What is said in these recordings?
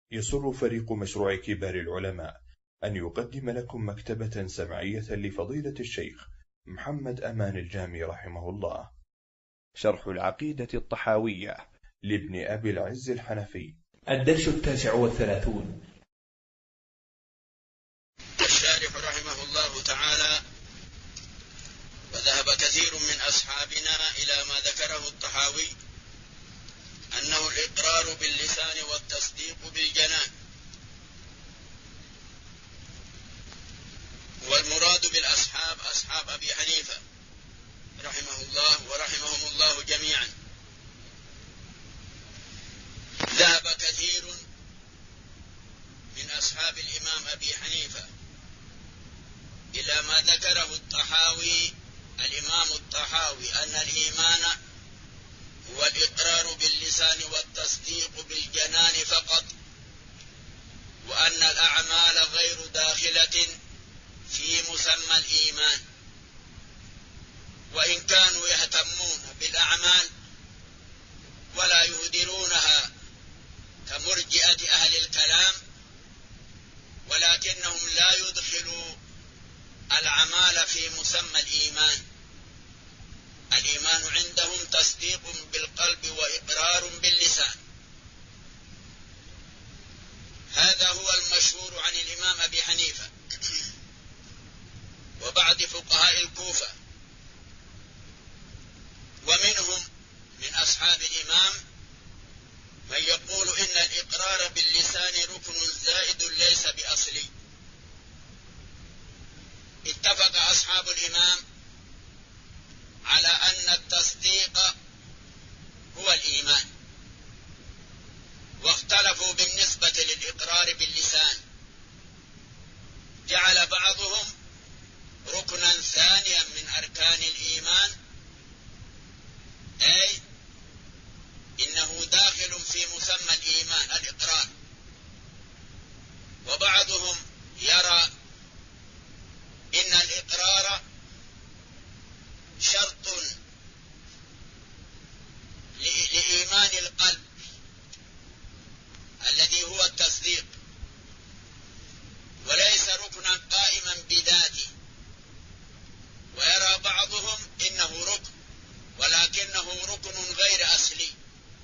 يسر فريق مشروع كبار العلماء أن يقدم لكم مكتبة سمعية لفضيلة الشيخ محمد أمان الجامي رحمه الله، شرح العقيدة الطحاوية لابن أبي العز الحنفي. الدرس 39. الشارح رحمه الله تعالى: وذهب كثير من أصحابنا إلى ما ذكره الطحاوي أنه الإقرار باللسان والتصديق بالجنان، والمراد بالأصحاب أصحاب أبي حنيفة رحمه الله ورحمهم الله جميعا. ذهب كثير من أصحاب الإمام أبي حنيفة إلى ما ذكره الطحاوي الإمام الطحاوي أن الإيمان هو الإقرار باللسان والتصديق بالجنان فقط، وأن الأعمال غير داخلة في مسمى الإيمان، وإن كانوا يهتمون بالأعمال ولا يهدرونها كمرجئة أهل الكلام، ولكنهم لا يدخلوا الأعمال في مسمى الإيمان. الإيمان عندهم تصديق بالقلب وإقرار باللسان. هذا هو المشهور عن الإمام أبي حنيفة وبعض فقهاء الكوفة، ومنهم من أصحاب الإمام من يقول إن الإقرار باللسان ركن زائد ليس بأصلي. اتفق أصحاب الإمام على أن التصديق هو الإيمان، واختلفوا بالنسبة للإقرار باللسان. جعل بعضهم ركنا ثانيا من أركان الإيمان، أي إنه داخل في مسمى الإيمان الإقرار، وبعضهم يرى إن الإقرار شرط لإيمان القلب الذي هو التصديق، وليس ركنا قائما بذاته. ويرى بعضهم إنه ركن ولكنه ركن غير أصلي.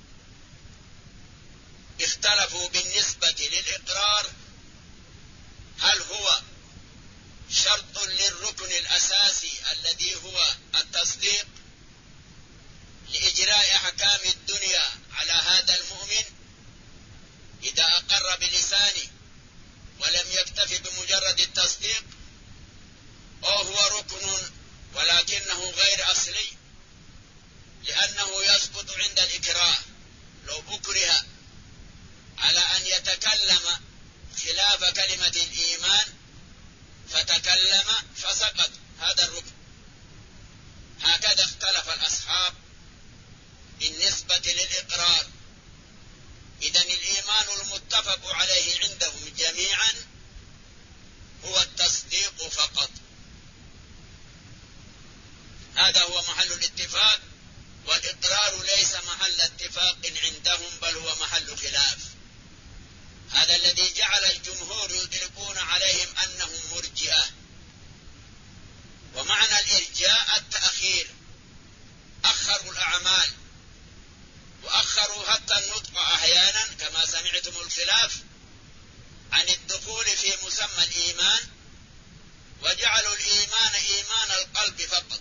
اختلفوا بالنسبة للإقرار هل هو شرط للركن الأساسي الذي هو التصديق لإجراء أحكام الدنيا على هذا المؤمن إذا أقر بلسانه ولم يكتف بمجرد التصديق، أو هو ركن ولكنه غير أصلي لأنه يسقط عند الإكراه. لو أكره على أن يتكلم خلاف كلمة الإيمان فتكلم فسقط هذا الركن. هكذا اختلف الأصحاب بالنسبة للإقرار. إذن الإيمان المتفق عليه عندهم جميعا هو التصديق فقط. هذا هو محل الاتفاق، والإقرار ليس محل اتفاق عندهم بل هو محل خلاف. هذا الذي جعل الجمهور يطلقون عليهم أنهم مرجئة. ومعنى الإرجاء التأخير، أخروا الأعمال وأخروا حتى النطق أحيانا كما سمعتم الخلاف عن الدخول في مسمى الإيمان، وجعلوا الإيمان إيمان القلب فقط.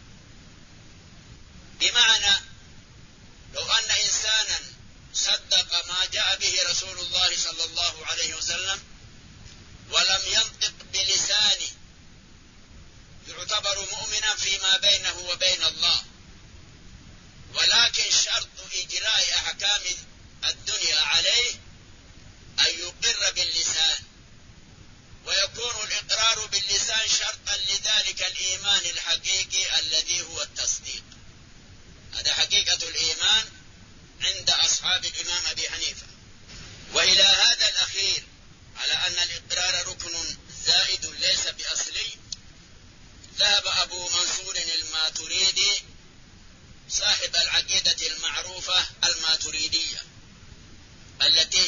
بمعنى لو أن إنسانا صدق ما جاء به رسول الله صلى الله عليه وسلم ولم ينطق بلسانه يعتبر مؤمنا فيما بينه وبين الله، ولكن شرط إجراء أحكام الدنيا عليه أن يقر باللسان، ويكون الإقرار باللسان شرطا لذلك الإيمان الحقيقي الذي هو التصديق. هذا حقيقة الإيمان عند أصحاب الإمام أبي حنيفة. وإلى هذا الأخير على أن الإقرار ركن زائد ليس بأصلي ذهب أبو منصور الماتريدي صاحب العقيدة المعروفة الماتريدية، التي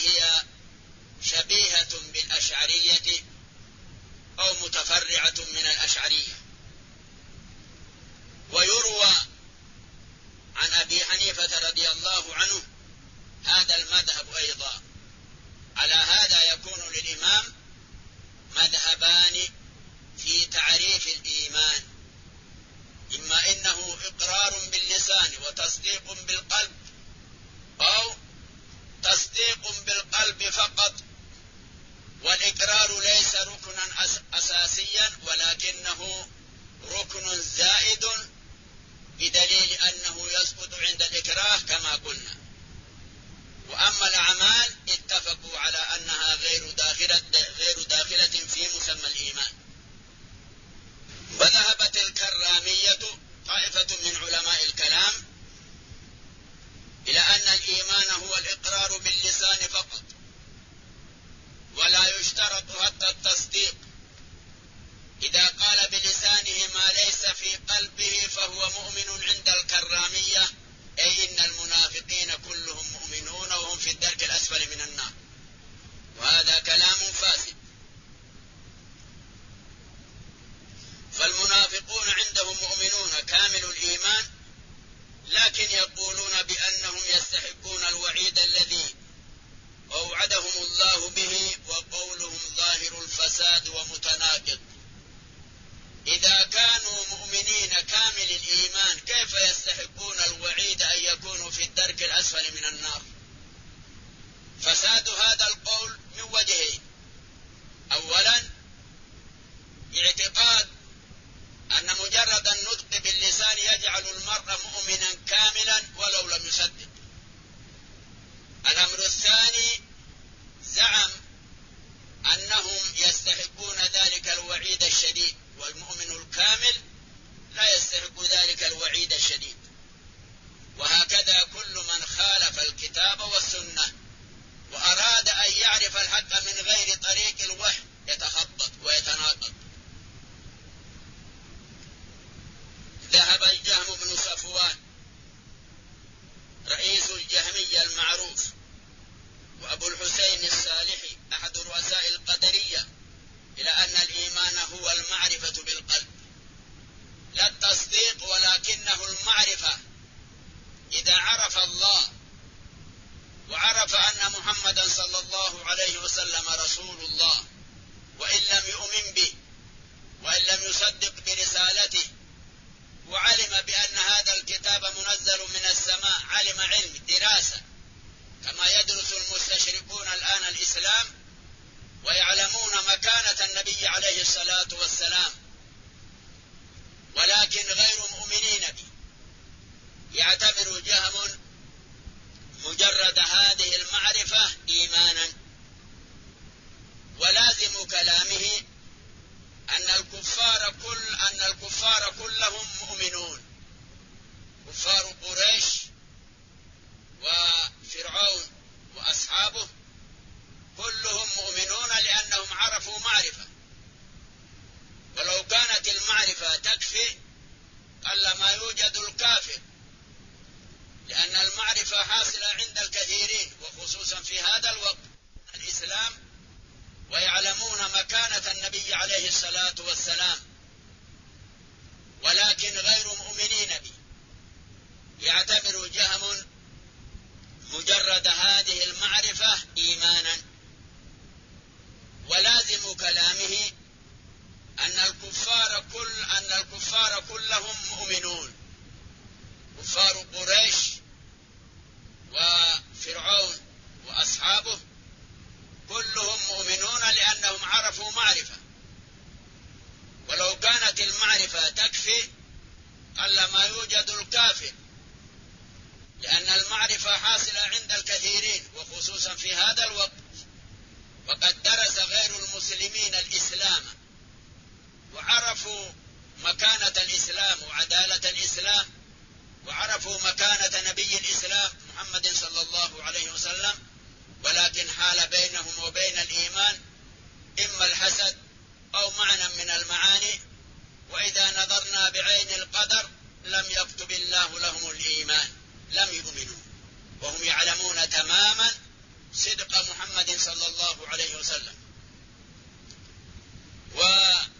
الظاهرة كما قلنا. وأما الأعمال اتفقوا على أنها غير داخلة في مسمى الإيمان. وذهبت الكرامية طائفة من علماء الكلام إلى أن الإيمان هو الإقرار باللسان فقط، ولا يشترط حتى التصديق. إذا قال بلسانه ما ليس في قلبه فهو مؤمن عند الكرامية، أي إن المنافقين كلهم مؤمنون وهم في الدرك الأسفل من النار، وهذا كلام فاسد. فالمنافقون عندهم مؤمنون كامل الإيمان، لكن يقولون بأنهم يستحقون الوعيد الذي أوعدهم الله به، وقولهم ظاهر الفساد ومتناقض. إذا كانوا مؤمنين كامل الإيمان كيف يستحقون الوعيد أن يكونوا في الدرك الأسفل من النار؟ فساد هذا القول من وجهين: أولا، اعتقاد أن مجرد النطق باللسان يجعل المرء مؤمنا كاملا ولو لم يصدق. الأمر الثاني، زعم أنهم يستحقون ذلك الوعيد الشديد، والمؤمن الكامل لا يستحق ذلك الوعيد الشديد. وهكذا كل من خالف الكتاب والسنة وأراد أن يعرف الحق من غير طريق الوحي يتخبط ويتناقض. ذهب الجهم بن صفوان رئيس الجهمية المعروف، وأبو الحسين الصالحي أحد رؤساء القدرية، إلى أن الإيمان هو المعرفة بالقلب، لا التصديق، ولكنه المعرفة. إذا عرف الله وعرف أن محمدا صلى الله عليه وسلم رسول الله، وإن لم يؤمن به وإن لم يصدق برسالته، وعلم بأن هذا الكتاب منزل من السماء، علم علم دراسة كما يدرس المستشرقون الآن الإسلام ويعلمون مكانة النبي عليه الصلاة والسلام، ولكن غير مؤمنين به. يعتبر جهم مجرد هذه المعرفة إيمانا، ولازم كلامه أن الكفار كلهم مؤمنون، كفار قريش وفرعون وأصحابه كلهم مؤمنون لأنهم عرفوا معرفة. ولو كانت المعرفة تكفي قل ما يوجد الكافر، لأن المعرفة حاصلة عند الكثيرين، وخصوصا في هذا الوقت الإسلام، ويعلمون مكانة النبي عليه الصلاة والسلام، ولكن غير مؤمنين به. يعتبر جهم مجرد هذه المعرفة إيمانا، ولازم كلامه أن الكفار كلهم مؤمنون، كفار قريش وفرعون وأصحابه كلهم مؤمنون لأنهم عرفوا معرفة. ولو كانت المعرفة تكفي قل ما يوجد الكافر، لأن المعرفة حاصلة عند الكثيرين، وخصوصا في هذا الوقت، وقد درس غير المسلمين الإسلام وعرفوا مكانة الإسلام وعدالة الإسلام، وعرفوا مكانة نبي الإسلام محمد صلى الله عليه وسلم، ولكن حال بينهم وبين الإيمان إما الحسد أو معنى من المعاني. وإذا نظرنا بعين القدر لم يكتب الله لهم الإيمان، لم يؤمنوا، وهم يعلمون تماما صدق محمد صلى الله عليه وسلم. وعلى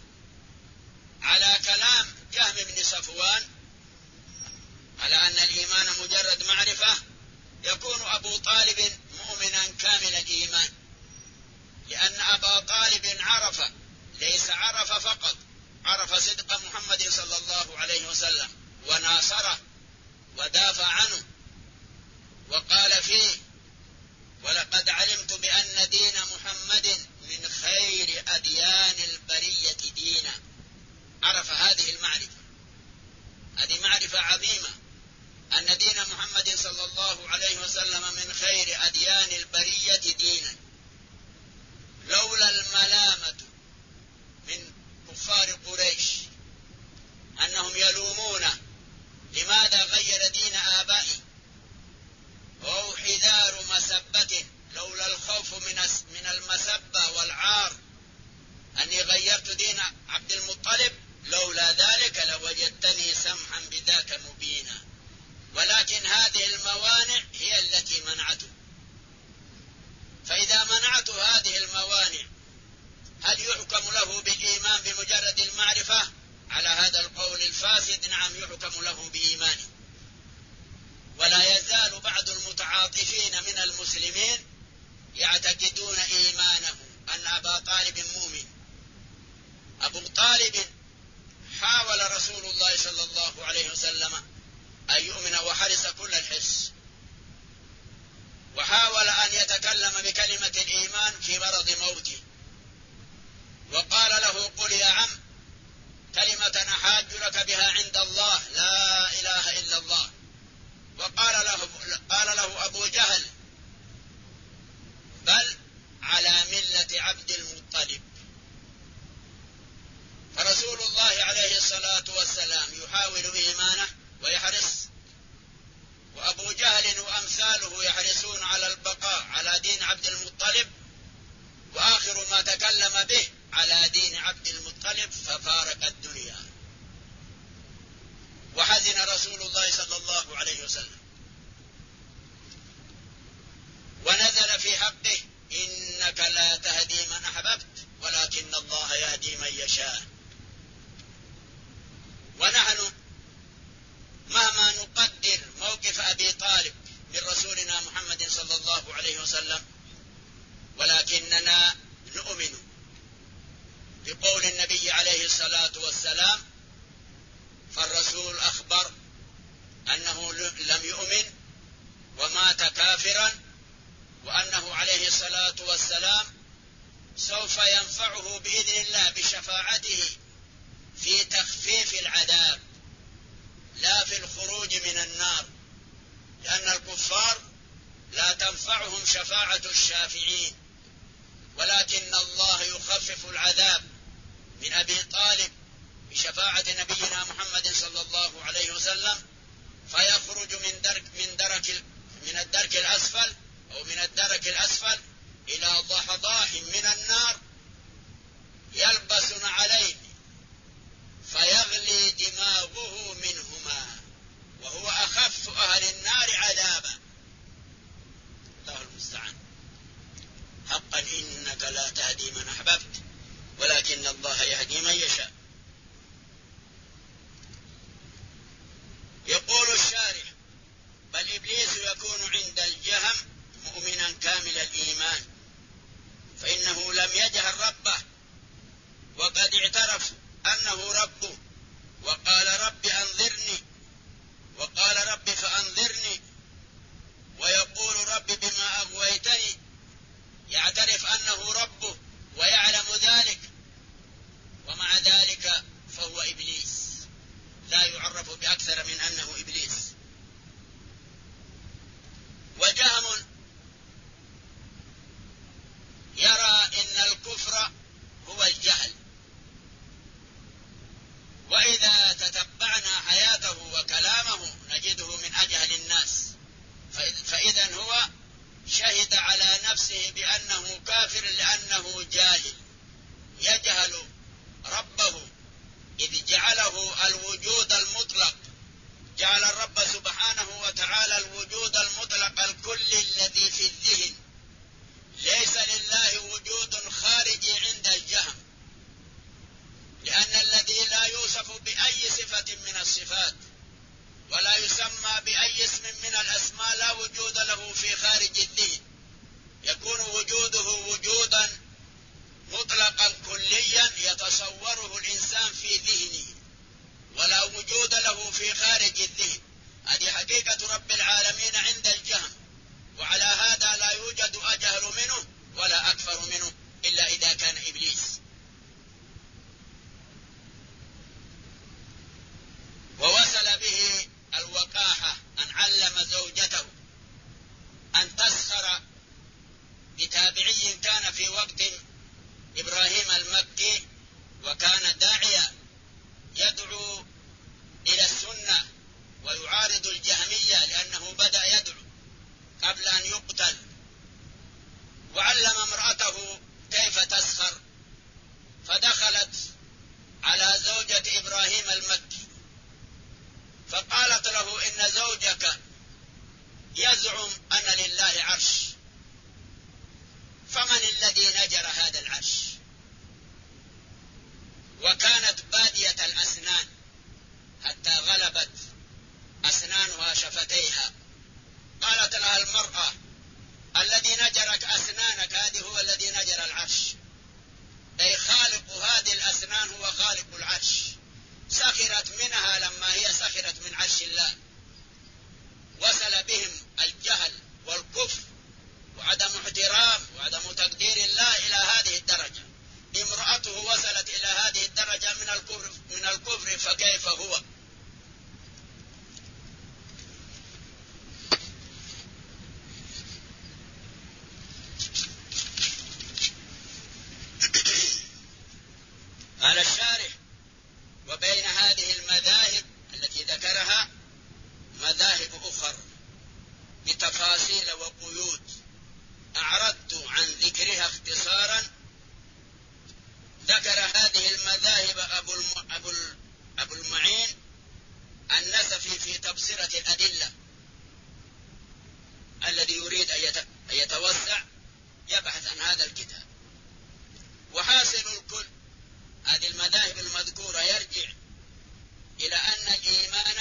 كلام جهم بن صفوان على أن الإيمان مجرد معرفة، يكون أبو طالب مؤمنا كامل الإيمان، لأن أبا طالب عرف، ليس عرف فقط، عرف صدق محمد صلى الله عليه وسلم وناصره ودافع عنه، وقال فيه: ولقد علمت بأن دين محمد من خير أديان البرية دينا. عرف هذه المعرفة، هذه معرفة عظيمة، أن دين محمد صلى الله والمسبة والعار أني غيرت دين عبد المطلب، لولا ذلك لوجدتني سمحا بذاك مبينا، ولكن هذه الموانع هي التي منعته. فإذا منعت هذه الموانع هل يحكم له بالإيمان بمجرد المعرفة؟ على هذا القول الفاسد نعم يحكم له بإيمانه. ولا يزال بعض المتعاطفين من المسلمين يعتقدون إيمانه أن أبا طالب مؤمن. أبو طالب حاول رسول الله صلى الله عليه وسلم أن يؤمن وحرص كل الحرص، وحاول أن يتكلم بكلمة الإيمان في مرض موته، وقال له قل يا عم كلمة أحاج لك بها عند الله لا إله إلا الله. وقال له أبو جهل بل على ملة عبد المطلب. فرسول الله عليه الصلاة والسلام يحاول إيمانه ويحرص، وأبو جهل وأمثاله يحرصون على البقاء على دين عبد المطلب، وآخر ما تكلم به على دين عبد المطلب ففارق الدنيا. وحزن رسول الله صلى الله عليه وسلم ونزل في حقه إنك لا تهدي من أحببت ولكن الله يهدي من يشاء. ونحن مهما نقدر موقف أبي طالب من رسولنا محمد صلى الله عليه وسلم، ولكننا نؤمن بقول النبي عليه الصلاة والسلام، فالرسول أخبر أنه لم يؤمن ومات كافرا، وأنه عليه الصلاة والسلام سوف ينفعه بإذن الله بشفاعته في تخفيف العذاب لا في الخروج من النار، لأن الكفار لا تنفعهم شفاعة الشافعين، ولكن الله يخفف العذاب من أبي طالب بشفاعة نبينا محمد صلى الله عليه وسلم، فيخرج من الدرك الأسفل أو من الدرك الأسفل إلى ضحضاح من النار يلبس عليه فيغلي دماغه منهما، وهو أخف أهل النار عذابا. الله المستعان. حقا إنك لا تهدي من أحببت ولكن الله يهدي من يشاء. يقول الشارح بل إبليس يكون عند الجهم مؤمنا كامل الإيمان، فإنه لم يجهل ربه وقد اعترف أنه ربه، وقال رب أنظرني، وقال رب فأنظرني، ويقول رب بما أغويتني، يعترف أنه ربه ويعلم ذلك، ومع ذلك فهو إبليس، لا يعرف بأكثر من أنه إبليس. وجهم يرى إن الكفر كثيرة الأدلة. الذي يريد أن يتوسع يبحث عن هذا الكتاب. وحاصل الكل هذه المذاهب المذكورة يرجع إلى أن الإيمان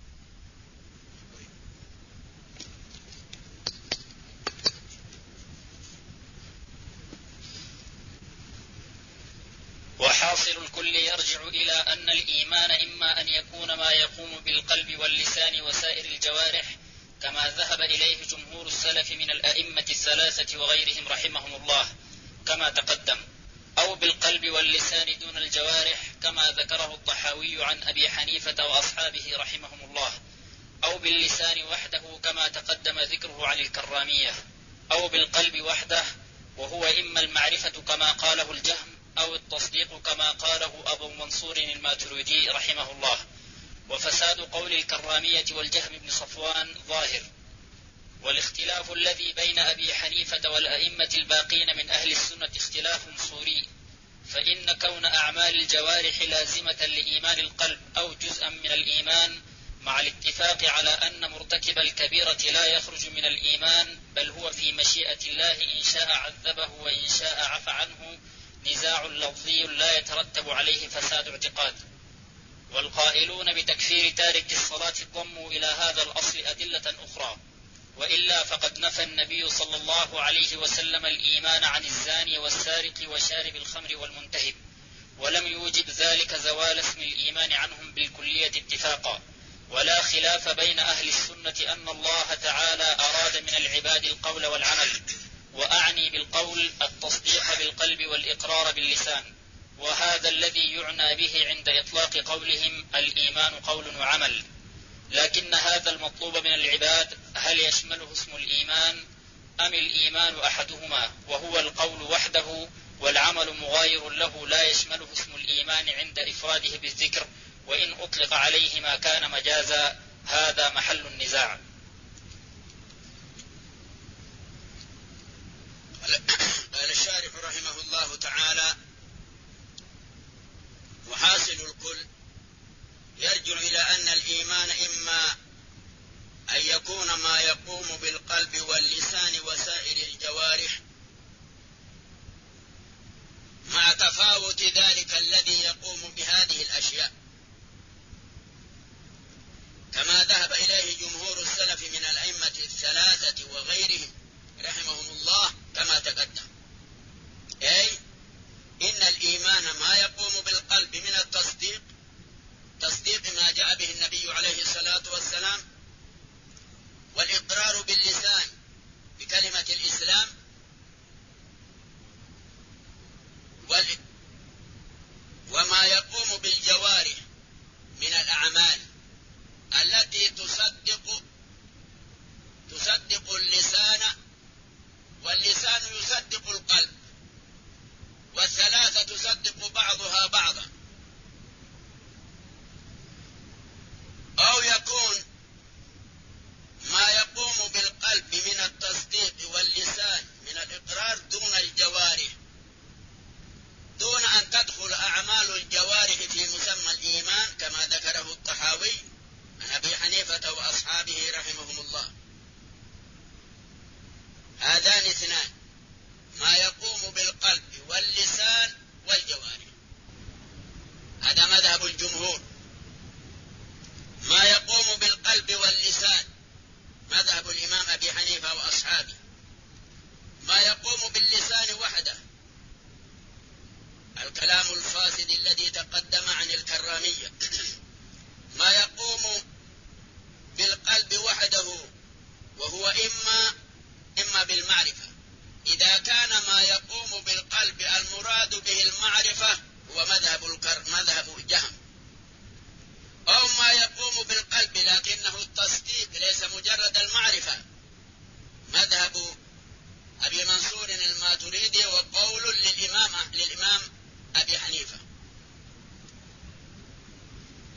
وحاصل الكل يرجع إلى أن الإيمان إما أن يكون ما يقوم بالقلب واللسان وسائر الجوارح كما ذهب إليه جمهور السلف من الأئمة الثلاثة وغيرهم رحمهم الله كما تقدم، أو بالقلب واللسان دون الجوارح كما ذكره الطحاوي عن أبي حنيفة وأصحابه رحمهم الله، أو باللسان وحده كما تقدم ذكره عن الكرامية، أو بالقلب وحده وهو إما المعرفة كما قاله الجهم أو التصديق كما قاله أبو منصور الماتريدي رحمه الله. وفساد قول الكرامية والجهم بن صفوان ظاهر. والاختلاف الذي بين أبي حنيفة والأئمة الباقين من أهل السنة اختلاف صوري، فإن كون أعمال الجوارح لازمة لإيمان القلب أو جزءا من الإيمان مع الاتفاق على أن مرتكب الكبيرة لا يخرج من الإيمان بل هو في مشيئة الله إن شاء عذبه وإن شاء عفى عنه نزاع لفظي لا يترتب عليه فساد اعتقاد. والقائلون بتكفير تارك الصلاة ضموا إلى هذا الأصل أدلة أخرى، وإلا فقد نفى النبي صلى الله عليه وسلم الإيمان عن الزاني والسارق وشارب الخمر والمنتهب، ولم يوجب ذلك زوال اسم الإيمان عنهم بالكلية اتفاقا. ولا خلاف بين أهل السنة أن الله تعالى أراد من العباد القول والعمل، وأعني بالقول التصديق بالقلب والإقرار باللسان، وهذا الذي يعنى به عند إطلاق قولهم الإيمان قول وعمل. لكن هذا المطلوب من العباد هل يشمله اسم الإيمان أم الإيمان أحدهما وهو القول وحده والعمل مغاير له لا يشمله اسم الإيمان عند إفراده بالذكر، وإن أطلق عليه ما كان مجازا هذا محل النزاع. قال الشارح رحمه الله تعالى: وحاصل الكل يرجع إلى أن الإيمان إما أن يكون ما يقوم بالقلب واللسان وسائر الجوارح مع تفاوت ذلك الذي يقوم بهذه الأشياء كما ذهب إليه جمهور السلف من الأئمة الثلاثة وغيرهم رحمهم الله كما تقدم، أي إن الإيمان ما يقوم بالقلب من التصديق، تصديق ما جاء به النبي عليه الصلاة والسلام، والإقرار باللسان بكلمة الإسلام، وما يقوم بالجوارح من الأعمال التي تصدق اللسان، واللسان يصدق القلب، والثلاثة تصدق بعضها بعضا. أو يكون ما يقوم بالقلب من التصديق واللسان من الإقرار دون الجوارح، دون أن تدخل أعمال الجوارح في مسمى الإيمان كما ذكره الطحاوي عن أبي حنيفة وأصحابه رحمهم الله. هذان اثنان: ما يقوم بالقلب واللسان والجوارح، هذا مذهب الجمهور. ما يقوم بالقلب واللسان مذهب الإمام أبي حنيفة وأصحابه. ما يقوم باللسان وحده الكلام الفاسد الذي تقدم عن الكرامية. ما يقوم بالقلب وحده وهو إما بالمعرفة، إذا كان ما يقوم بالقلب المراد به المعرفة هو مذهب الجهم، أو ما يقوم بالقلب لكنه التصديق ليس مجرد المعرفة مذهب أبي منصور الماتريدي وقول للإمام أبي حنيفة.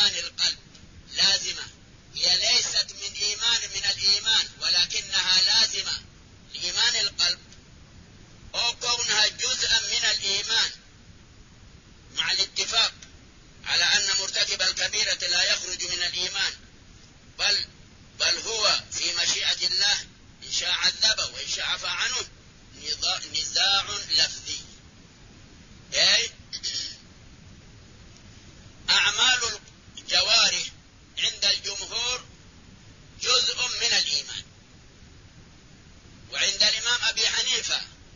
إيمان القلب لازمة، هي ليست من الإيمان ولكنها لازمة لإيمان القلب، أو كونها جزءا من الإيمان، مع الاتفاق على أن مرتكب الكبيرة لا يخرج من الإيمان، بل هو في مشيئة الله، إن شاء عذبه وإن شاء عفى عنه، نزاع لفظي. أعمال الجوارح عند الجمهور جزء من الإيمان، وعند الإمام أبي حنيفة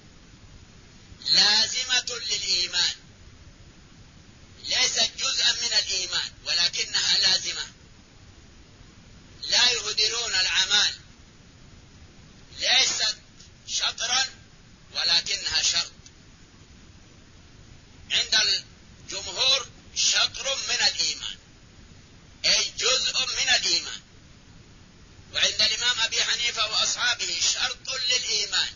لازمة للإيمان، ليست جزءا من الإيمان ولكنها لازمة. لا يهدرون الأعمال، ليست شطرا ولكنها شرط. عند الجمهور شطر من الإيمان، أي جزء من الإيمان، وعند الإمام أبي حنيفة وأصحابه شرط للإيمان،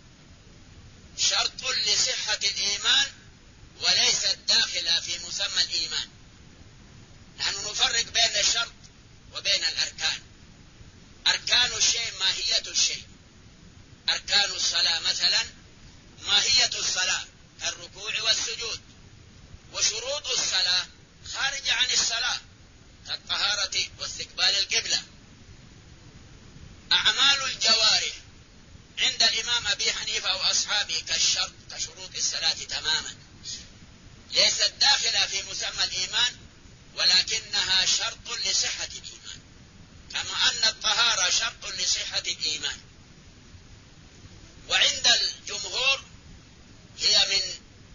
شرط لصحة الإيمان وليست داخلة في مسمى الإيمان. نحن نفرق بين الشرط وبين الأركان. أركان الشيء ماهية الشيء. أركان الصلاة مثلا ماهية الصلاة الركوع والسجود، وشروط الصلاة خارجة عن الصلاة كالطهارة واستقبال القبلة. أعمال الجوارح عند الإمام أبي حنيفة وأصحابه كالشرط كشروط الصلاة تماما، ليست داخلة في مسمى الإيمان ولكنها شرط لصحة الإيمان، كما أن الطهارة شرط لصحة الإيمان. وعند الجمهور هي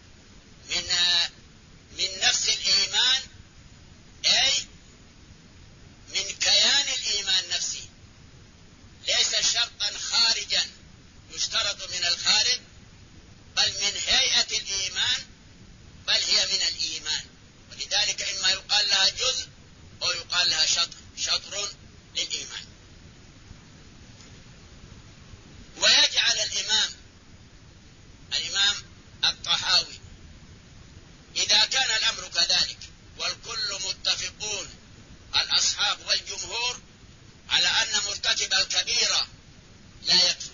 من نفس الإيمان، أي من كيان الإيمان نفسه، ليس شرطا خارجا يشترط من الخارج، بل من هيئة الإيمان، بل هي من الإيمان. ولذلك إما يقال لها جزء أو يقال لها شطر للإيمان. ويجعل الإمام الطحاوي إذا كان الأمر كذلك والكل متفقون الأصحاب والجمهور على أن مرتكب الكبيرة لا يكفر،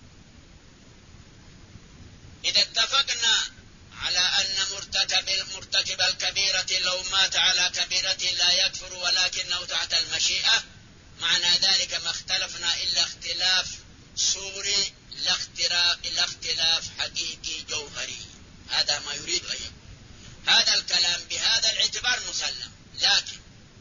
إذا اتفقنا على أن مرتكب الكبيرة لو مات على كبيرة لا يكفر ولكنه تحت المشيئة، معنى ذلك ما اختلفنا إلا اختلاف صوري لا اختلاف حقيقي جوهري. هذا ما يريد أن يقول. هذا الكلام بهذا الاعتبار مسلم، لكن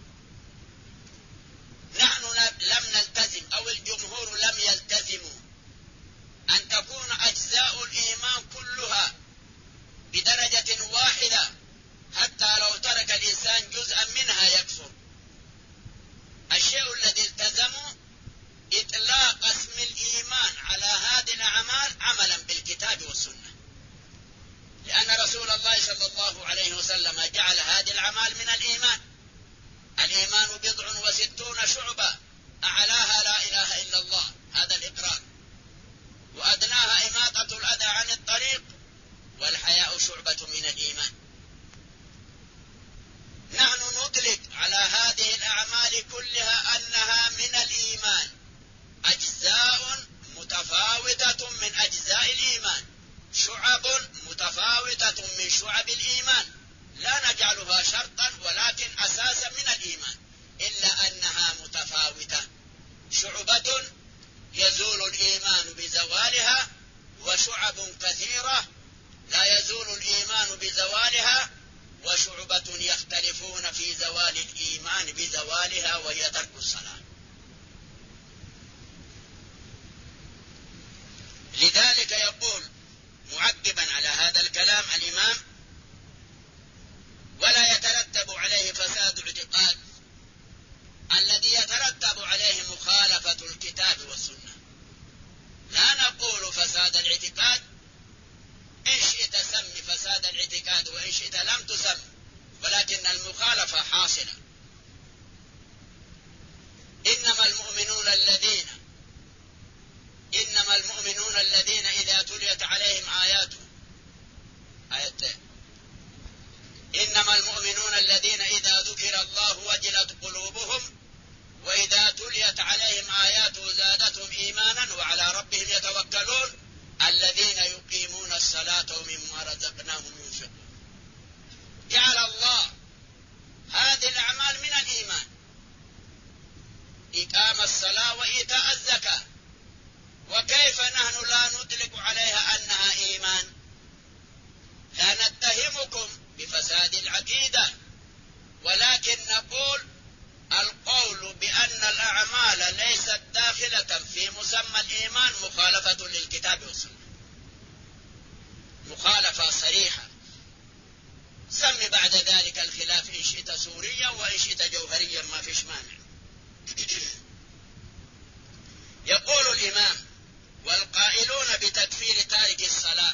نحن لم نلتزم أو الجمهور لم يلتزموا أن تكون أجزاء الإيمان كلها بدرجة واحدة، حتى لو ترك الإنسان جزءا منها يكفر. الشيء الذي التزموا إطلاق اسم الإيمان على هذه الأعمال عملا بالكتاب والسنة، لأن رسول الله صلى الله عليه وسلم جعل هذه الأعمال من الإيمان. الإيمان 69 شعبة، أعلاها لا إله إلا الله، هذا الإقرار، وأدناها إماطة الأذى عن الطريق، والحياء شعبة من الإيمان. نحن نطلق على هذه الأعمال كلها أنها من الإيمان، أجزاء متفاوتة من أجزاء الإيمان، شعب متفاوتة من شعب الإيمان، لا نجعلها شرطا ولكن أساسا من الإيمان، إلا أنها متفاوتة. شعبة يزول الإيمان بزوالها، وشعب كثيرة لا يزول الإيمان بزوالها، وشعبة يختلفون في زوال الإيمان بزوالها، وهي ترك الصلاة. لذلك يقول معقبا على هذا الكلام الإمام: ولا يترتب عليه فساد اعتقاد الذي يترتب عليه مخالفة الكتاب والسنة. لا نقول فساد الاعتقاد، إن شئت سم فساد الاعتقاد وإن شئت لم تسم، ولكن المخالفة حاصلة. إنما المؤمنون الذين إذا تليت عليهم آياته إنما المؤمنون الذين إذا ذكر الله وجلت ومما رزقناهم ينفقون. جعل الله هذه الأعمال من الإيمان، إقام الصلاة وإيتاء الزكاة، وكيف نحن لا نطلق عليها أنها إيمان؟ لا نتهمكم بفساد العقيدة، ولكن نقول القول بأن الأعمال ليست داخلة في مسمى الإيمان مخالفة للكتاب والسنة، مخالفة صريحة. سم بعد ذلك الخلاف إن شئت سوريا وإن شئت جوهريا، ما فيش مانع. يقول الإمام: والقائلون بتكفير تارك الصلاة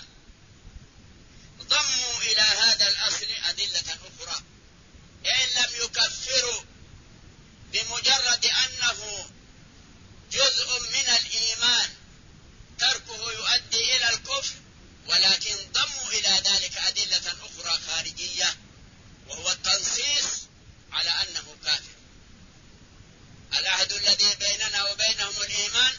ضموا إلى هذا الأصل أدلة أخرى، إن لم يكفروا بمجرد أنه جزء من الإيمان تركه يؤدي إلى الكفر، ولكن ضموا إلى ذلك أدلة أخرى خارجية، وهو التنصيص على أنه كافر. العهد الذي بيننا وبينهم الإيمان،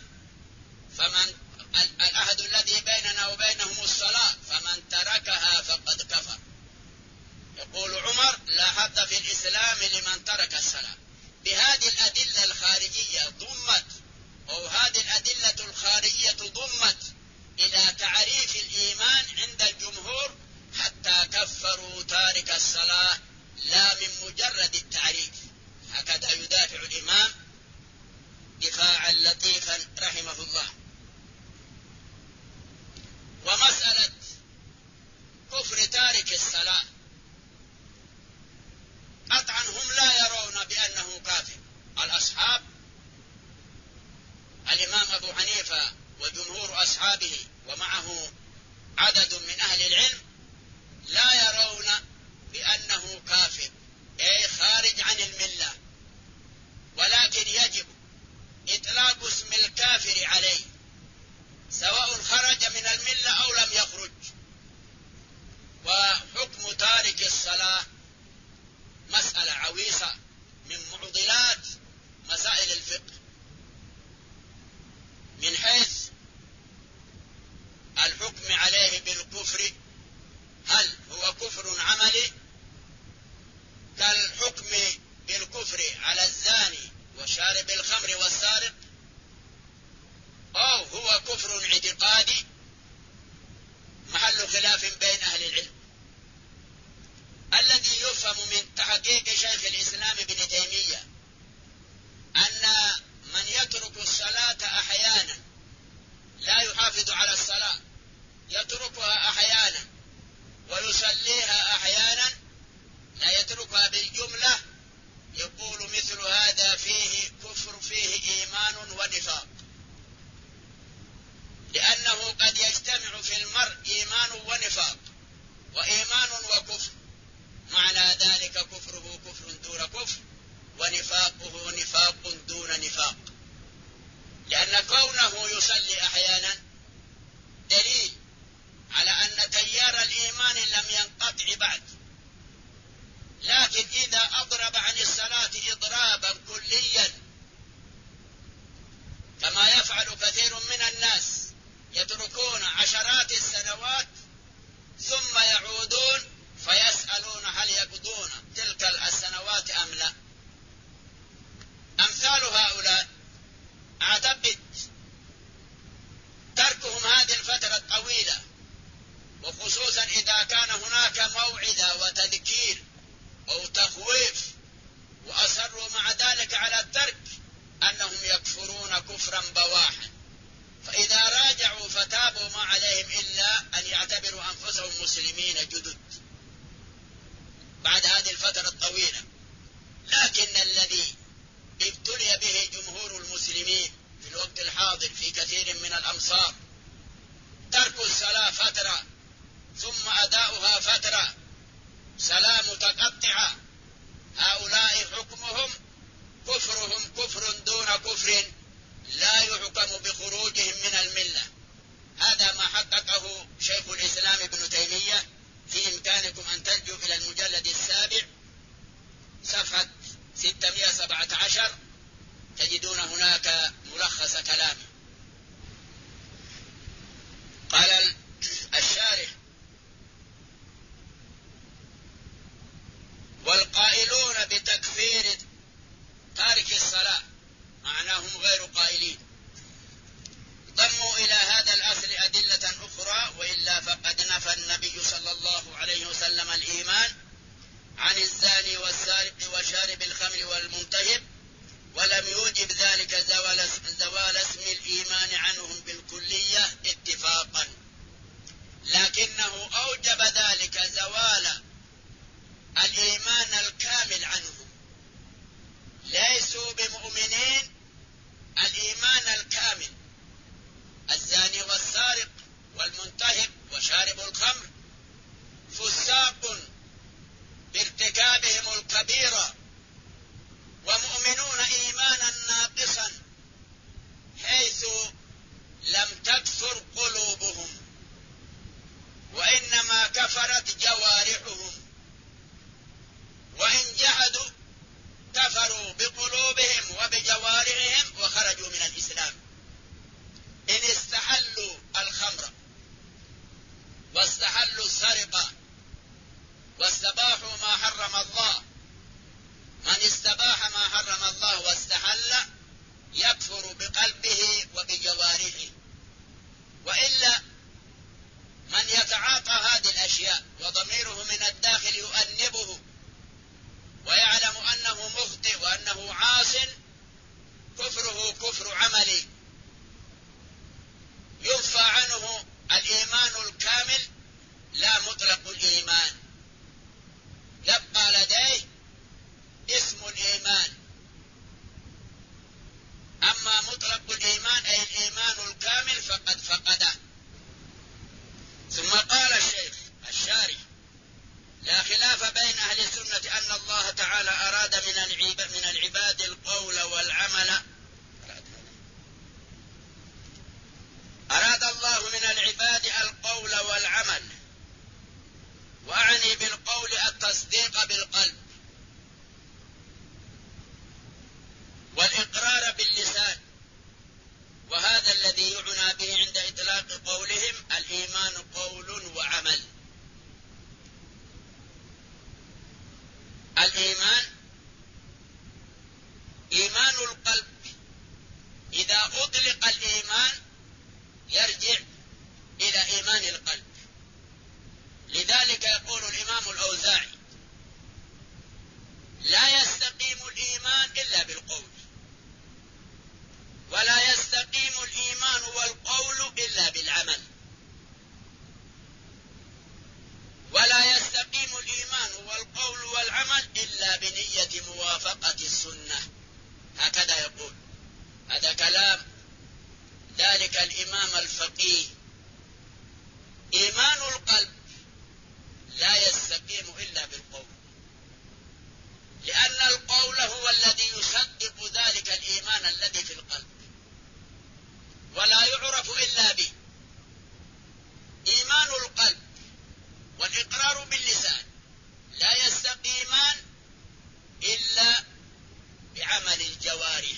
العهد الذي بيننا وبينهم الصلاة، فمن تركها فقد كفر. يقول عمر: لا حظ في الإسلام لمن ترك الصلاة. بهذه الأدلة الخارجية ضمت، أو هذه الأدلة الخارجية ضمت إلى تعريف الإيمان عند الجمهور، حتى كفروا تارك الصلاة لا من مجرد التعريف. هكذا يدافع الإمام دفاعا لطيفا رحمه الله. ومسألة كفر تارك الصلاة قطعا هم لا يرون بأنه كافر. الأصحاب، الإمام أبو حنيفة وجمهور أصحابه ومعه عدد من أهل العلم، لا يرون بأنه كافر، أي خارج عن الملة، ولكن يجب إطلاق اسم الكافر عليه سواء خرج من الملة أو لم يخرج. وحكم تارك الصلاة مسألة عويصة من معضلات مسائل الفقه، من حيث الحكم عليه بالكفر، هل هو كفر عملي كالحكم بالكفر على الزاني وشارب الخمر والسارق، أو هو كفر اعتقادي محل خلاف بين أهل العلم. الذي يفهم من تحقيق شيخ الإسلام ابن تيمية أن من يترك الصلاة أحيانا لا يحافظ على الصلاة، يتركها أحيانا ويصليها أحيانا، لا يتركها بالجملة، يقول مثل هذا فيه كفر، فيه إيمان ونفاق، لأنه قد يجتمع في المرء إيمان ونفاق، وإيمان وكفر، معنى ذلك كفره كفر دون كفر، ونفاقه نفاق دون نفاق. لأن كونه يصلي أحيانا دليل على أن تيار الإيمان لم ينقطع بعد، لكن إذا أضرب عن الصلاة إضرابا كليا كما يفعل كثير من الناس، يتركون عشرات السنوات ثم يعودون فيسألون هل يقضون تلك السنوات أم لا. أمثال هؤلاء أعتقد تركهم هذه الفترة الطويلة، وخصوصا إذا كان هناك موعظة وتذكير أو تخويف وأصروا مع ذلك على الترك، أنهم يكفرون كفرا بواحا. فإذا راجعوا فتابوا ما عليهم إلا أن يعتبروا أنفسهم مسلمين جدد بعد هذه الفترة الطويلة. لكن الذي ابتلي به جمهور المسلمين في الوقت الحاضر في كثير من الأمصار ترك الصلاة فترة ثم أداؤها فترة، صلاة متقطعة، هؤلاء حكمهم كفرهم كفر دون كفر، لا يحكم بخروجهم من الملة. هذا ما حققه شيخ الإسلام ابن تيمية. في إمكانكم أن ترجعوا إلى المجلد 7 صفحة 617 تجدون هناك ملخص كلامه. قال الشارح أنه أوجب ذلك زوال الإيمان الكامل عنهم. ليسوا بمؤمنين الإيمان الكامل. الزاني والسارق والمنتهب وشارب الخمر فساق بارتكابهم الكبيرة، ومؤمنون إيمانا ناقصا حيث لم تكفر قلوبهم، وإنما كفرت جوارحهم، وإن جحدوا كفروا بقلوبهم وبجوارحهم وخرجوا من الإسلام. إن استحلوا الخمر واستحلوا السرقة واستباحوا ما حرم الله، من استباح ما حرم الله واستحل يكفر بقلبه وبجوارحه. وإلا من يتعاطى هذه الأشياء وضميره من الداخل يؤنبه ويعلم أنه مخطئ وأنه عاص، كفره كفر عملي ينفى عنه الإيمان الكامل لا مطلق الإيمان، يبقى لديه اسم الإيمان. أما مطلق الإيمان أي الإيمان الكامل فقد فقده. ثم قال الشيخ الشارح: لا خلاف بين أهل السنة أن الله تعالى أراد من العباد القول والعمل. أراد الله من العباد القول والعمل، وأعني بالقول التصديق بالقلب والإقرار باللسان، وهذا الذي يعنى به عند إطلاق قولهم الإيمان قول وعمل. الإيمان إيمان القلب. إذا أطلق الإيمان يرجع إلى إيمان القلب. لذلك يقول الإمام الأوزاعي: لا يستقيم الإيمان إلا بالقول، ولا يستقيم الإيمان والقول إلا بالعمل، ولا يستقيم الإيمان والقول والعمل إلا بنية موافقة السنة. هكذا يقول. هذا كلام ذلك الإمام الفقيه. إيمان القلب لا يستقيم إلا بالقول، لأن القول هو الذي يصدق ذلك الإيمان الذي في القلب، ولا يعرف إلا به. إيمان القلب والإقرار باللسان لا يستقيمان إلا بعمل الجوارح،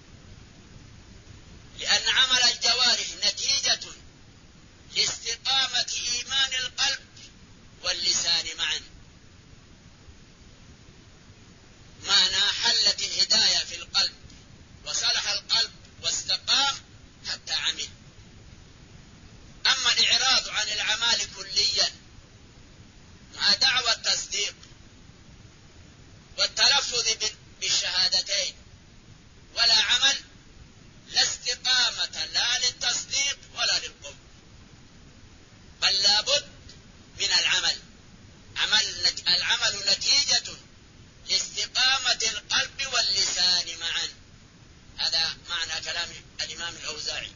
لأن عمل الجوارح نتيجة لاستقامة إيمان القلب واللسان معا. معنى حلت الهداية في القلب وصلح القلب واستقام حتى عمل. أما الإعراض عن الأعمال كليا مع دعوى التصديق والتلفظ بالشهادتين ولا عمل، لا استقامة لا للتصديق ولا للقول، بل لابد من العمل. العمل نتيجة لاستقامة القلب واللسان معا. هذا معنى كلام الإمام الأوزاعي.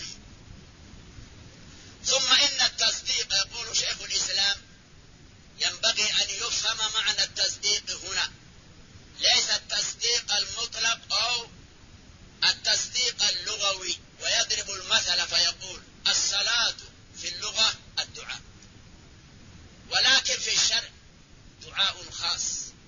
ثم إن التصديق، يقول شيخ الإسلام، ينبغي أن يفهم معنى التصديق هنا، ليس التصديق المطلق أو التصديق اللغوي. ويضرب المثل فيقول: الصلاة في اللغة الدعاء، ولكن في الشرع دعاء خاص.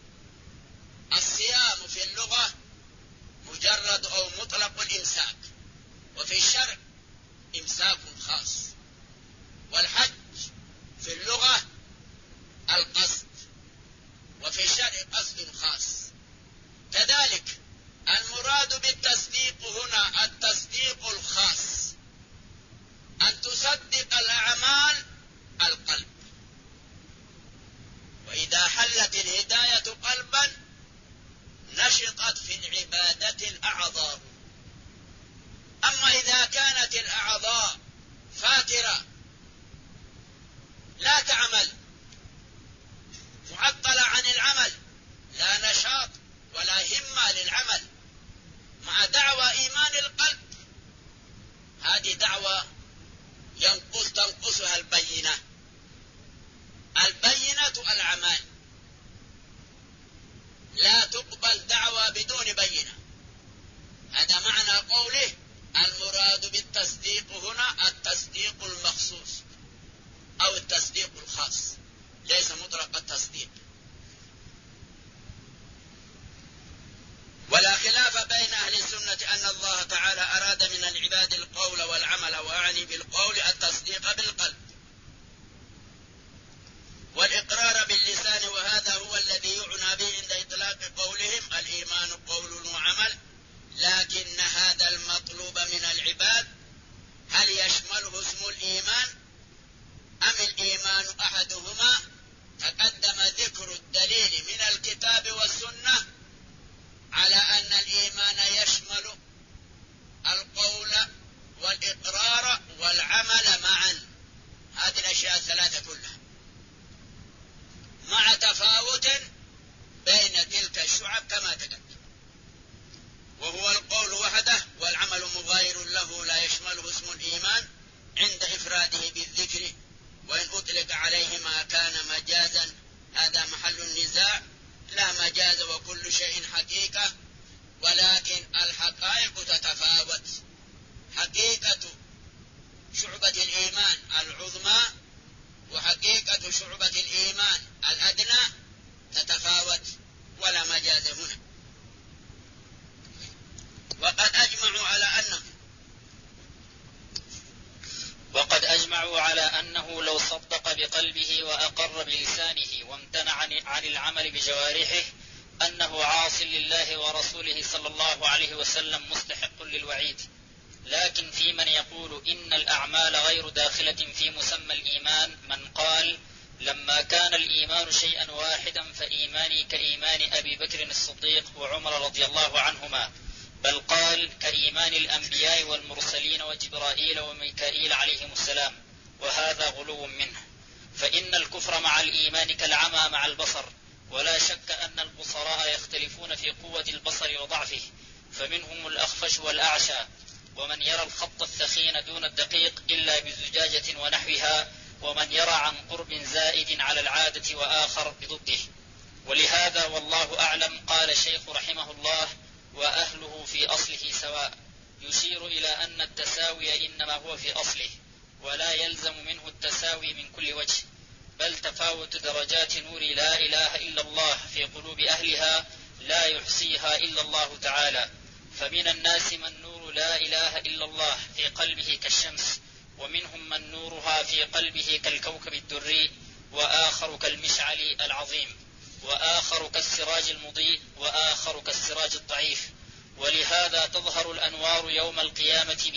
الصيام في اللغة مجرد أو مطلق الإمساك، وفي الشرع إمساك خاص. والحج في اللغة القصد، وفي الشرع قصد خاص. كذلك المراد بالتصديق هنا التصديق الخاص، أن تصدق الأعمال القلب. وإذا حلت الهداية قلبا نشطت في العبادة الأعضاء. أما إذا كانت الأعضاء فاترة لا تعمل، معطلة عن العمل، لا نشاط ولا همة للعمل، مع دعوى إيمان القلب. هذه دعوة تنقصها البينة الأعمال. لا تقبل دعوة بدون بينة. هذا معنى قوله المراد بالتصديق هنا التصديق المخصوص أو التصديق الخاص، ليس مطلق التصديق. ولا خلاف بين أهل السنة أن الله تعالى أراد من العباد القول والعمل، وأعني بالقول التصديق بالقلب والإقرار باللسان، وهذا هو الذي يعنى به عند إطلاق قولهم الإيمان قول وعمل. لكن هذا المطلوب من العباد هل يشمله اسم الإيمان أم الإيمان أحدهما؟ تقدم ذكر الدليل من الكتاب والسنة على أن الإيمان يشمل القول والإقرار والعمل معا، هذه الأشياء الثلاثة كلها، مع تفاوت بين تلك الشعب كما تقدم. وهو القول وحده والعمل مغاير له لا يشمله اسم الإيمان عند إفراده بالذكر، وإن أطلق عليه ما كان مجازا هذا محل النزاع. لا مجاز وكل شيء حقيقة، ولكن الحقائق تتفاوت. حقيقة شعبة الإيمان العظمى وحقيقة شعبة الإيمان الأدنى تتفاوت، ولا مجاز هنا. وقد أجمعوا على أنه لو صدق بقلبه وأقر بلسانه وامتنع عن العمل بجوارحه أنه عاص لله ورسوله صلى الله عليه وسلم مستحق للوعيد. لكن في من يقول إن الأعمال غير داخلة في مسمى الإيمان من قال لما كان الإيمان شيئا واحدا فإيماني كإيمان أبي بكر الصديق وعمر رضي الله عنهما، بل قال كإيمان الأنبياء والمرسلين وجبرائيل وميكائيل عليهم السلام، وهذا غلو منه. فإن الكفر مع الإيمان كالعمى مع البصر، ولا شك أن البصراء يختلفون في قوة البصر وضعفه، فمنهم الأخفش والأعشى، ومن يرى الخط الثخين دون الدقيق إلا بزجاجة ونحوها، ومن يرى عن قرب زائد على العادة وآخر بضده. ولهذا والله أعلم قال الشيخ رحمه الله وأهله في أصله سواء، يشير إلى أن التساوي إنما هو في أصله، ولا يلزم منه التساوي من كل وجه، بل تفاوت درجات نور لا إله إلا الله في قلوب أهلها لا يحصيها إلا الله تعالى. فمن الناس من نور لا إله إلا الله في قلبه كالشمس، ومنهم من نورها في قلبه كالكوكب الدري، وآخر كالمشعل العظيم، وآخر كالسراج المضيء، وآخر كالسراج الضعيف. ولهذا تظهر الأنوار يوم القيامة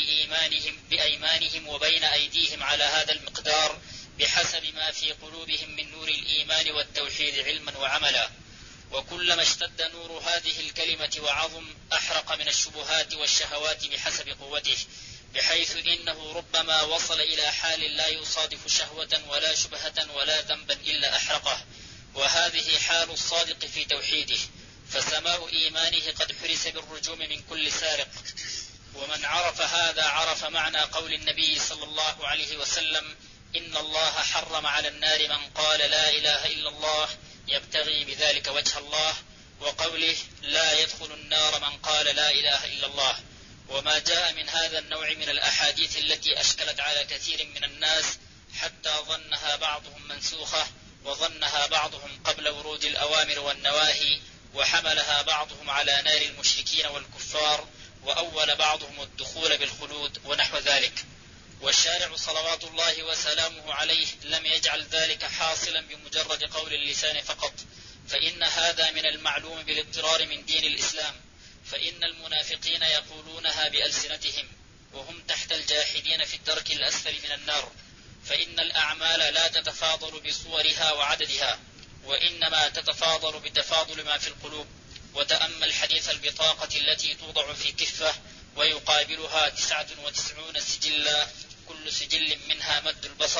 بأيمانهم وبين أيديهم على هذا المقدار بحسب ما في قلوبهم من نور الإيمان والتوحيد علما وعملا. وكلما اشتد نور هذه الكلمة وعظم أحرق من الشبهات والشهوات بحسب قوته، بحيث إنه ربما وصل إلى حال لا يصادف شهوة ولا شبهة ولا ذنبا إلا أحرقه. وهذه حال الصادق في توحيده، فسماء إيمانه قد حرس بالرجوم من كل سارق. ومن عرف هذا عرف معنى قول النبي صلى الله عليه وسلم إن الله حرم على النار من قال لا إله إلا الله يبتغي بذلك وجه الله، وقوله لا يدخل النار من قال لا إله إلا الله. وما جاء من هذا النوع من الأحاديث التي أشكلت على كثير من الناس حتى ظنها بعضهم منسوخة، وظنها بعضهم قبل ورود الأوامر والنواهي، وحملها بعضهم على نار المشركين والكفار، وأول بعضهم الدخول بالخلود ونحو ذلك. والشارع صلوات الله وسلامه عليه لم يجعل ذلك حاصلا بمجرد قول اللسان فقط، فإن هذا من المعلوم بالاضطرار من دين الإسلام، فإن المنافقين يقولونها بألسنتهم وهم تحت الجاحدين في الدرك الأسفل من النار. فإن الأعمال لا تتفاضل بصورها وعددها، وإنما تتفاضل بتفاضل ما في القلوب. وتأمل حديث البطاقة التي توضع في كفة ويقابلها 99 سجلا كل سجل منها مد البصر،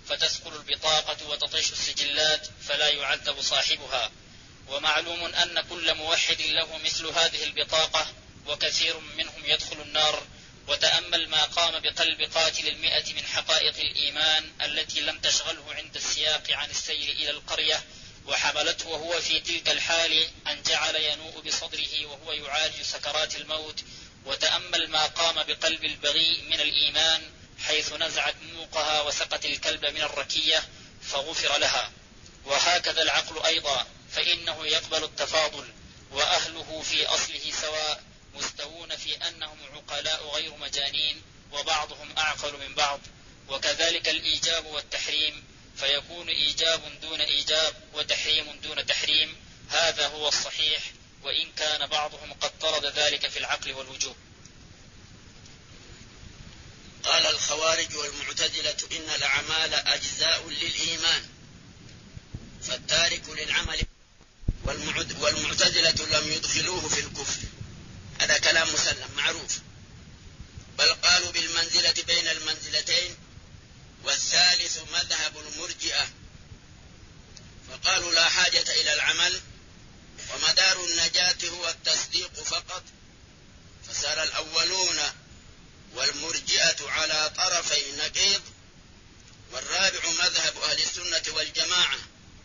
فتثقل البطاقة وتطيش السجلات فلا يعذب صاحبها. ومعلوم أن كل موحد له مثل هذه البطاقة، وكثير منهم يدخل النار. وتأمل ما قام بقلب قاتل 100 من حقائق الإيمان التي لم تشغله عند السياق عن السير إلى القرية، وحملته وهو في تلك الحال أن جعل ينوء بصدره وهو يعالج سكرات الموت. وتأمل ما قام بقلب البغي من الإيمان حيث نزعت موقها وسقت الكلب من الركية فغفر لها. وهكذا العقل أيضا، فإنه يقبل التفاضل، وأهله في أصله سواء، مستوون في أنهم عقلاء غير مجانين، وبعضهم أعقل من بعض. وكذلك الإيجاب والتحريم، فيكون إيجاب دون إيجاب وتحريم دون تحريم. هذا هو الصحيح، وإن كان بعضهم قد طرد ذلك في العقل والوجوب. قال الخوارج والمعتزلة إن الأعمال أجزاء للإيمان فالتارك للعمل، والمعتزلة لم يدخلوه في الكفر. هذا كلام مسلم معروف. بل قالوا بالمنزلة بين المنزلتين، والثالث مذهب المرجئة، فقالوا لا حاجة إلى العمل، ومدار النجاة هو التصديق فقط. فسار الأولون والمرجئة على طرفي نقيض. والرابع مذهب أهل السنة والجماعة،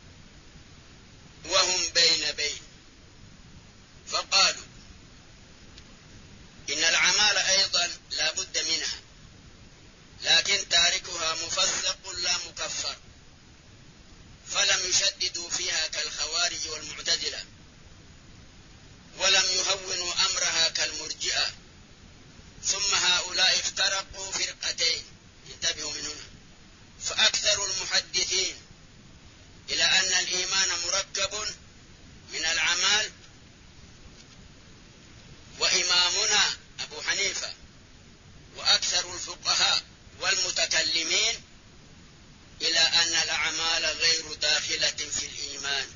وهم بين بين، فقالوا إن الأعمال أيضا لا بد منها، لكن تاركها مفسق لا مكفر، فلم يشددوا فيها كالخوارج والمعتزلة، ولم يهونوا أمرها كالمرجئة. ثم هؤلاء افترقوا فرقتين، انتبهوا من هنا، فأكثر المحدثين إلى أن الإيمان مركب من الأعمال، وإمامنا أبو حنيفة وأكثر الفقهاء والمتكلمين إلى أن الأعمال غير داخلة في الإيمان،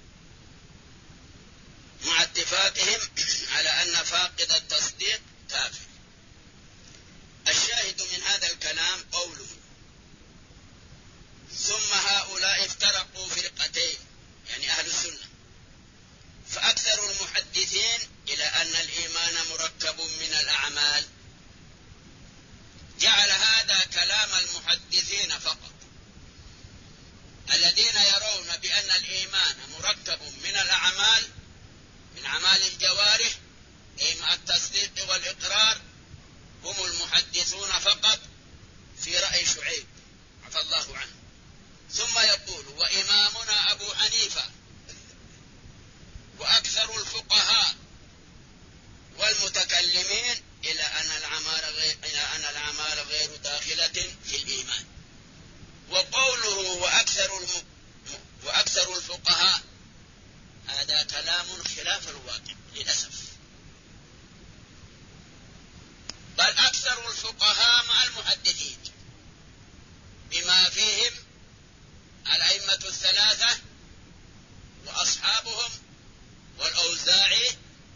مع اتفاقهم على أن فاقد التصديق كافر. الشاهد من هذا الكلام قوله ثم هؤلاء افترقوا فرقتين، يعني أهل السنة، فأكثر المحدثين إلى أن الإيمان مركب من الأعمال. جعل هذا كلام المحدثين فقط، الذين يرون بأن الإيمان مركب من الأعمال، من أعمال الجوارح، أي مع التصديق والإقرار، هم المحدثون فقط في رأي شعيب عفى الله عنه. ثم يقول وإمامنا أبو حنيفة وأكثر الفقهاء والمتكلمين إلى أن الأعمال غير داخلة في الإيمان. وقوله وأكثر الفقهاء هذا كلام خلاف الواقع للأسف، بل أكثر الفقهاء مع المحدثين، بما فيهم الأئمة الثلاثة وأصحابهم والأوزاعي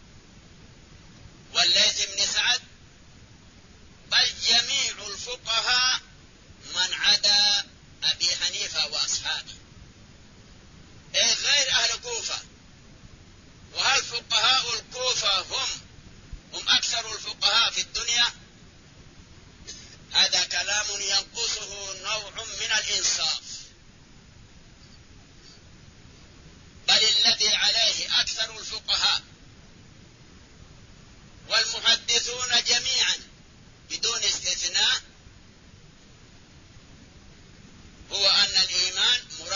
والليث بن سعد، بل جميع الفقهاء من عدا أبي حنيفة وأصحابه، أي غير أهل الكوفة. وهل فقهاء الكوفة هم أكثر الفقهاء في الدنيا؟ هذا كلام ينقصه نوع من الإنصاف. بل الذي عليه أكثر الفقهاء والمحدثون جميعا بدون استثناء هو أن الإيمان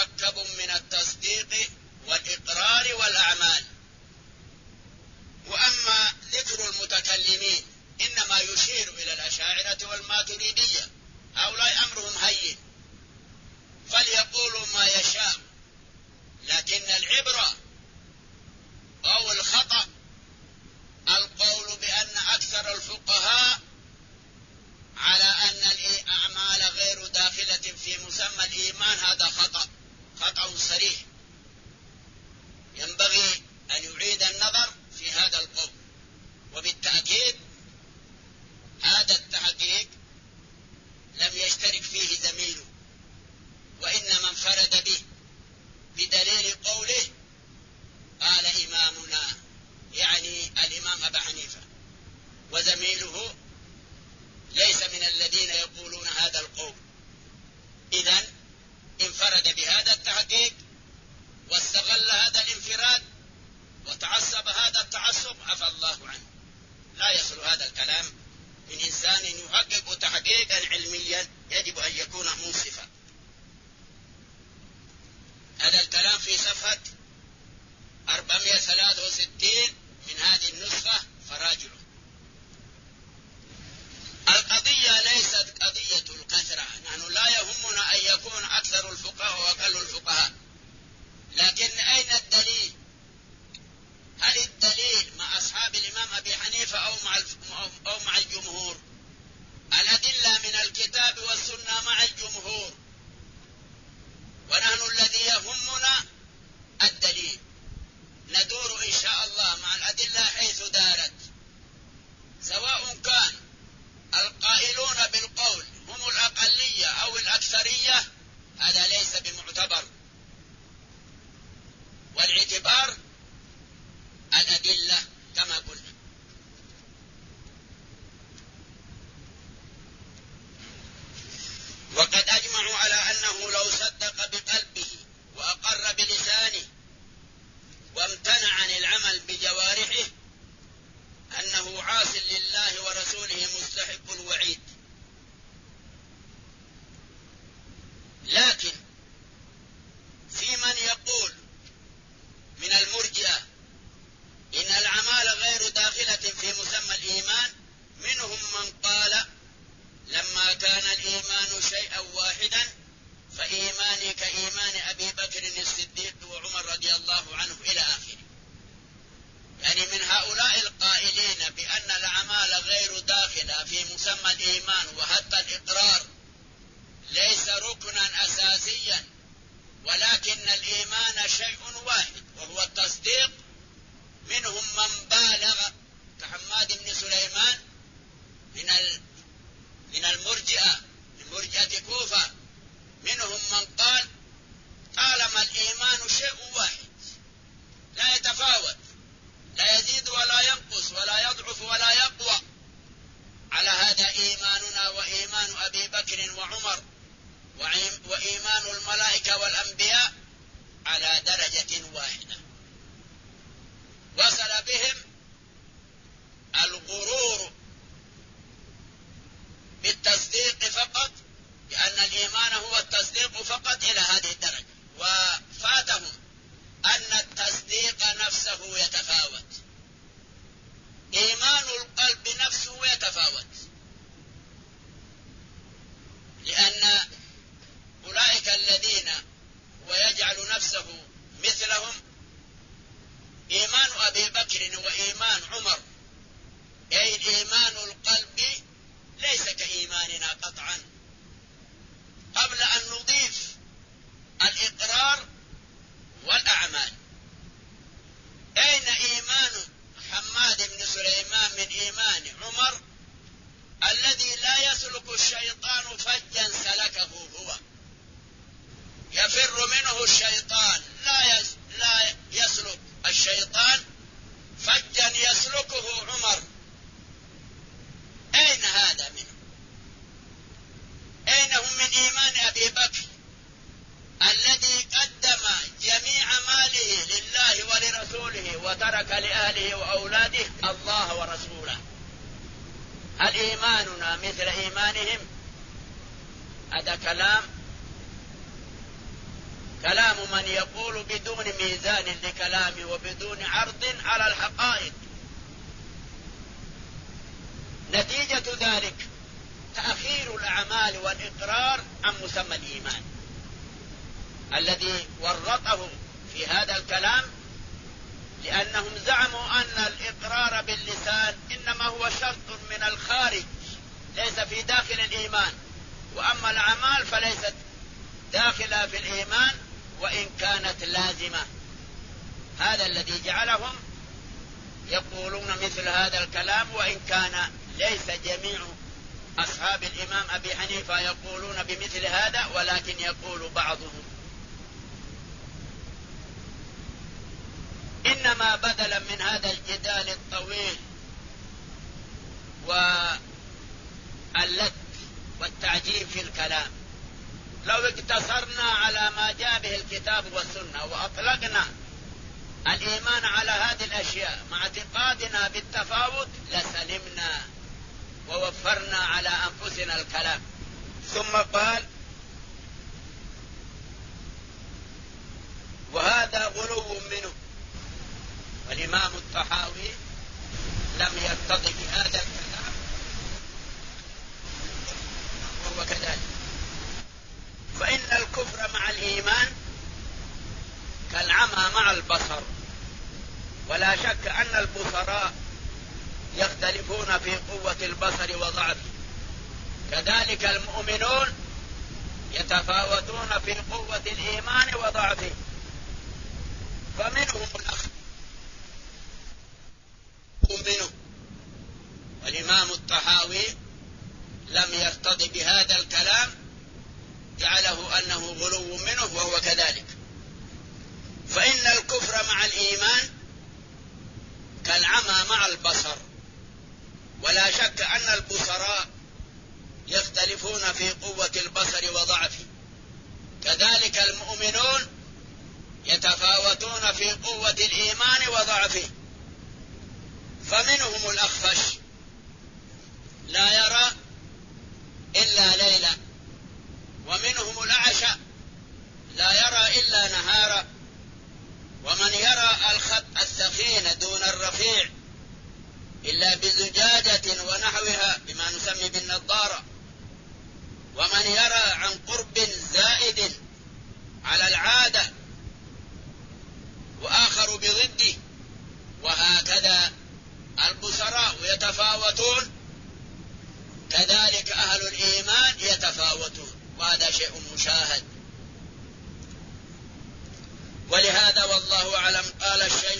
الإيمان شيء واحد وهو التصديق. منهم من بالغ كحماد بن سليمان من المرجئة، من مرجئة كوفة. منهم من قال طالما الإيمان شيء واحد لا يتفاوت، لا يزيد ولا ينقص ولا يضعف ولا يقوى، على هذا إيماننا وإيمان أبي بكر وعمر وإيمان الملائكة والأنبياء على درجة واحدة. وصل بهم الغرور بالتصديق فقط، لأن الإيمان هو التصديق فقط إلى هذه الدرجة، وفاتهم أن التصديق نفسه يتفاوت، إيمان القلب نفسه يتفاوت، لأن أولئك الذين ويجعل نفسه مثلهم إيمان أبي بكر وإيمان عمر، أي الإيمان القلب ليس كإيماننا قطعا. قبل أن نضيف الإقرار والأعمال، أين إيمان حماد بن سليمان من إيمان عمر الذي لا يسلك الشيطان فجا سلكه هو؟ يفر منه الشيطان، لا يسلك الشيطان فجا يسلكه عمر. أين هذا منه؟ أين هم من إيمان أبي بكر الذي قدم جميع ماله لله ولرسوله وترك لأهله وأولاده الله ورسوله؟ هل إيماننا مثل إيمانهم؟ هذا كلام من يقول بدون ميزان لكلامه وبدون عرض على الحقائق. نتيجة ذلك تأخير الأعمال والإقرار عن مسمى الإيمان الذي ورطه في هذا الكلام، لأنهم زعموا أن الإقرار باللسان إنما هو شرط من الخارج ليس في داخل الإيمان، وأما الأعمال فليست داخلة في الإيمان وإن كانت لازمة. هذا الذي جعلهم يقولون مثل هذا الكلام، وإن كان ليس جميع أصحاب الإمام أبي حنيفة يقولون بمثل هذا، ولكن يقول بعضهم. إنما بدلا من هذا الجدال الطويل واللت والتعجيب في الكلام، لو اقتصرنا على ما جاء به الكتاب والسنة وأطلقنا الإيمان على هذه الأشياء مع اعتقادنا بالتفاوت لسلمنا ووفرنا على أنفسنا الكلام. ثم قال: وهذا غلو منه. والإمام الطحاوي لم يرتضي بهذا الكلام وهو كذلك، فإن الكفر مع الإيمان كالعمى مع البصر، ولا شك أن البصراء يختلفون في قوة البصر وضعفه، كذلك المؤمنون يتفاوتون في قوة الإيمان وضعفه، فمنهم الأخ منه. والإمام الطحاوي لم يرتضي بهذا الكلام، جعله أنه غلو منه وهو كذلك. فإن الكفر مع الإيمان كالعمى مع البصر، ولا شك أن البصراء يختلفون في قوة البصر وضعفه، كذلك المؤمنون يتفاوتون في قوة الإيمان وضعفه، فمنهم الأخفش لا يرى إلا ليلا، ومنهم الأعشى لا يرى إلا نهارا، ومن يرى الخط الثخين دون الرفيع إلا بزجاجة ونحوها بما نسمي بالنظارة، ومن يرى عن قرب زائد على العادة، وآخر بضده، وهكذا البصراء يتفاوتون، كذلك أهل الإيمان يتفاوتون، وهذا شيء مشاهد. ولهذا والله أعلم قال الشيخ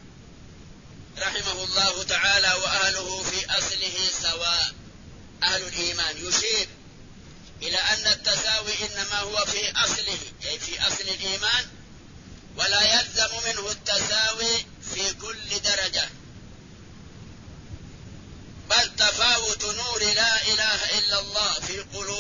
رحمه الله تعالى: وأهله في أصله سواء. أهل الإيمان يشير إلى أن التساوي إنما هو في أصله، أي في أصل الإيمان، ولا يلزم منه التساوي في كل درجة، بل تفاوت نور لا إله إلا الله في قلوب